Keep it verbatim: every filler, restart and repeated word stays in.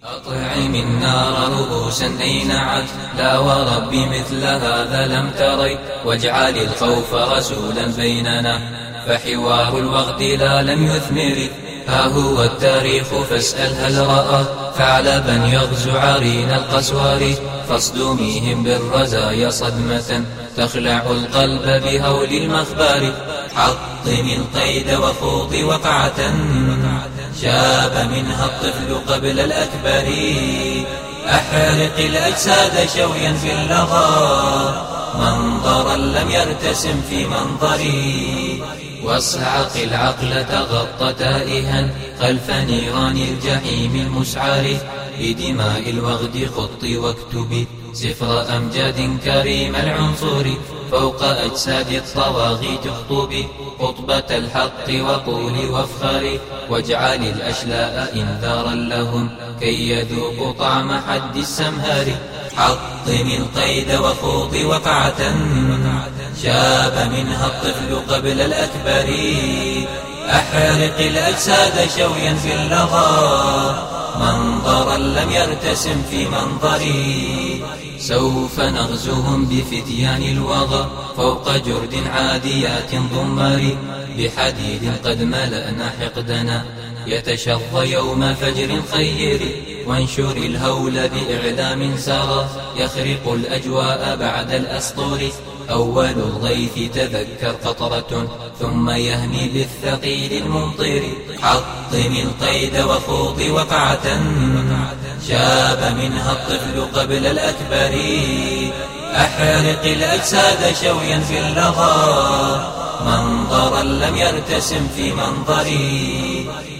أطعم النار رؤوسا أينعت، لا ورب مثل هذا لم تري، واجعل الخوف رسولا بيننا، فحوار الوغد لا لم يثمر. ها هو التاريخ فاسأل هل رأى ثعلبا يغزو عرين القسور، فاصدميهم بالرزايا صدمة تخلع القلب بهول المخبار. حطم القيد وخوض وقعة شاب منها الطفل قبل الأكبر، أحرق الأجساد شويا في اللظى منظرا لم يرتسم في منظري، واصعق العقل تغطى تائها خلف نيران الجحيم المسعر. بدماء الوغد خط واكتب سفر أمجاد كريم العنصر، فوق أجساد الطواغيت اخطب خطبة الحق وقول وافخر، واجعل الأشلاء إنذارا لهم كي يذوقوا طعم حد السمهار. حطم القيد وخوض وقعة شاب منها الطفل قبل الأكبر، أحرق الأجساد شويا في اللظى منظرا لم يرتسم في منظري. سوف نغزوهم بفتيان الوغى فوق جرد عاديات ضمار، بحديد قد ملأنا حقدنا يتشظى يوم فجر خير. وانشر الهول بإعلام سارى يخرق الأجواء بعد الأسطور، أول الغيث تذكر قطرة ثم يهمي بالثقيل الممطر. حطم القيد وخوض وقعة شاب منها الطفل قبل الأكبر، أحرق الأجساد شويا في اللظى منظرا لم يرتسم في منظري.